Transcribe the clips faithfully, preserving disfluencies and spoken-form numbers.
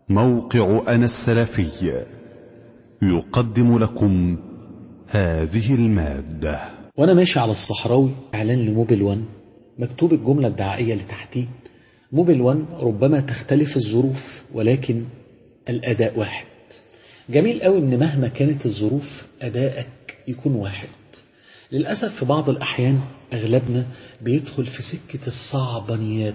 موقع أنا السلفي يقدم لكم هذه المادة. وأنا ماشي على الصحراوي إعلان لموبيل وان، مكتوب الجملة الدعائية اللي تحتيه: موبيل وان ربما تختلف الظروف ولكن الأداء واحد. جميل قوي إن مهما كانت الظروف أدائك يكون واحد. للأسف في بعض الأحيان أغلبنا بيدخل في سكة الصعبانيات،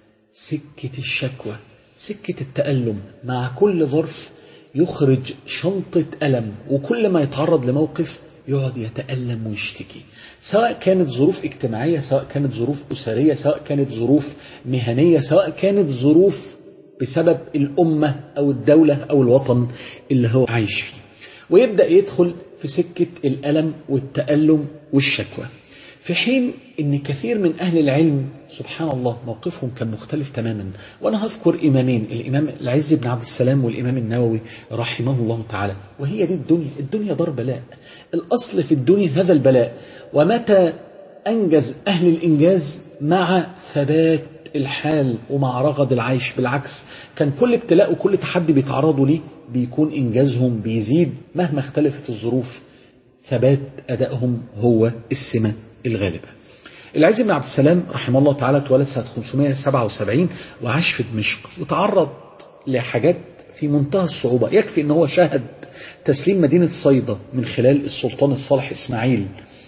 سكة الشكوى، سكة التألم. مع كل ظرف يخرج شنطة ألم، وكل ما يتعرض لموقف يقعد يتألم ويشتكي، سواء كانت ظروف اجتماعية، سواء كانت ظروف أسرية، سواء كانت ظروف مهنية، سواء كانت ظروف بسبب الأمة أو الدولة أو الوطن اللي هو عايش فيه، ويبدأ يدخل في سكة الألم والتألم والشكوى. في حين ان كثير من اهل العلم سبحان الله موقفهم كان مختلف تماما. وانا هذكر امامين، الامام العز بن عبد السلام والامام النووي رحمه الله تعالى. وهي دي الدنيا، الدنيا دار بلاء، الاصل في الدنيا هذا البلاء. ومتى انجز اهل الانجاز مع ثبات الحال ومع رغد العيش. بالعكس، كان كل ابتلاء وكل تحدي بيتعرضوا ليه بيكون انجازهم بيزيد مهما اختلفت الظروف. ثبات ادائهم هو السمة الغالبة. العز بن عبد السلام رحمه الله تعالى اتولد سنة خمسمائة وسبعة وسبعين وعاش في دمشق، وتعرض لحاجات في منتهى الصعوبة. يكفي ان هو شاهد تسليم مدينة صيدا من خلال السلطان الصالح إسماعيل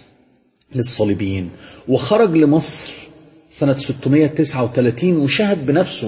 للصليبيين، وخرج لمصر سنة ستمائة وتسعة وثلاثين وشاهد بنفسه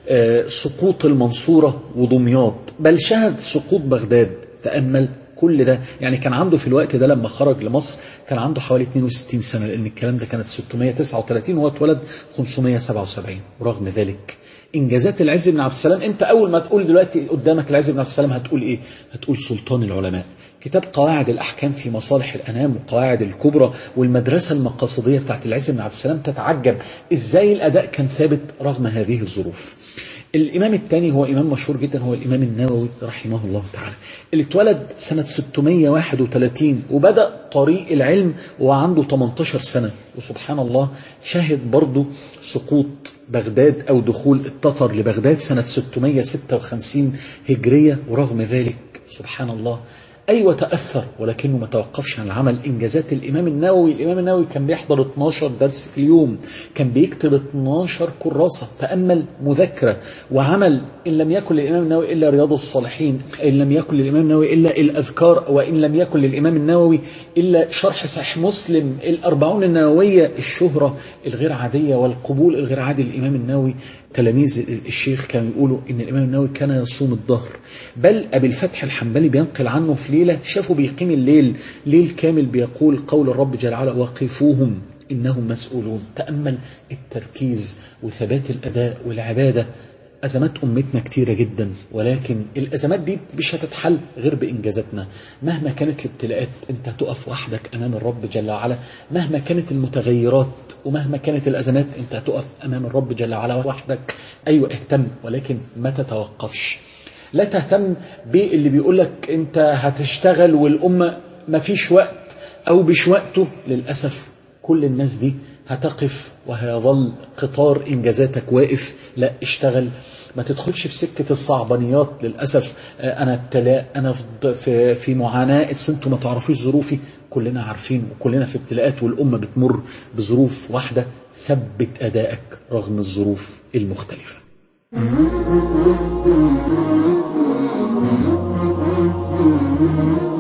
سقوط المنصورة ودمياط، بل شاهد سقوط بغداد. تأمل كل ده، يعني كان عنده في الوقت ده لما خرج لمصر كان عنده حوالي اثنين وستين سنة، لأن الكلام ده كانت ستمائة وتسعة وثلاثين وهو اتولد خمسمائة وسبعة وسبعين. ورغم ذلك إنجازات العز بن عبد السلام، أنت أول ما تقول دلوقتي قدامك العز بن عبد السلام هتقول إيه؟ هتقول سلطان العلماء. كتاب قواعد الأحكام في مصالح الأنام وقواعد الكبرى والمدرسة المقاصدية بتاعت العز بن عبد السلام، تتعجب إزاي الأداء كان ثابت رغم هذه الظروف. الإمام الثاني هو إمام مشهور جدا، هو الإمام النووي رحمه الله تعالى، اللي اتولد سنة ستمائة وواحد وثلاثين وبدأ طريق العلم وعنده ثمانية عشر سنة. وسبحان الله شاهد برضو سقوط بغداد أو دخول التتر لبغداد سنة ستمائة وستة وخمسين هجرية. ورغم ذلك سبحان الله أيوة تأثر، ولكنه ما توقفش عن العمل. إنجازات الإمام النووي، الإمام النووي كان بيحضر اثناشر درس في اليوم، كان بيكتب اثناشر كراسة. تأمل مذاكرة وعمل. إن لم يكن للإمام النووي إلا رياض الصالحين، إن لم يكن للإمام النووي إلا الأذكار، وإن لم يكن للإمام النووي إلا شرح صحيح مسلم، الأربعون النووية. الشهرة الغير عادية والقبول الغير عادي للإمام النووي. تلاميذ الشيخ كانوا يقولوا إن الإمام النووي كان يصوم الظهر، بل أبي الفتح الحنبلي بينقل عنه في ليلة شافوا بيقيم الليل ليل كامل بيقول قول الرب جل وعلا: وقفوهم إنهم مسؤولون. تأمل التركيز وثبات الأداء والعبادة. أزمات أمتنا كتيرة جدا، ولكن الأزمات دي مش هتتحل غير بإنجازاتنا. مهما كانت الابتلاءات أنت هتقف وحدك أمام الرب جل وعلا. مهما كانت المتغيرات ومهما كانت الأزمات أنت هتقف أمام الرب جل وعلا وحدك. أيوة اهتم، ولكن ما تتوقفش. لا تهتم باللي بيقولك أنت هتشتغل والأمة ما فيش وقت أو بش وقته. للأسف كل الناس دي هتقف وهيظل قطار إنجازاتك واقف. لا، اشتغل، ما تدخلش في سكة الصعبانيات. للأسف أنا ابتلاء، أنا في في معاناة، انتوا ما تعرفوش ظروفي. كلنا عارفين وكلنا في ابتلاءات، والأمة بتمر بظروف واحدة. ثبت أدائك رغم الظروف المختلفة. Mm-hmm.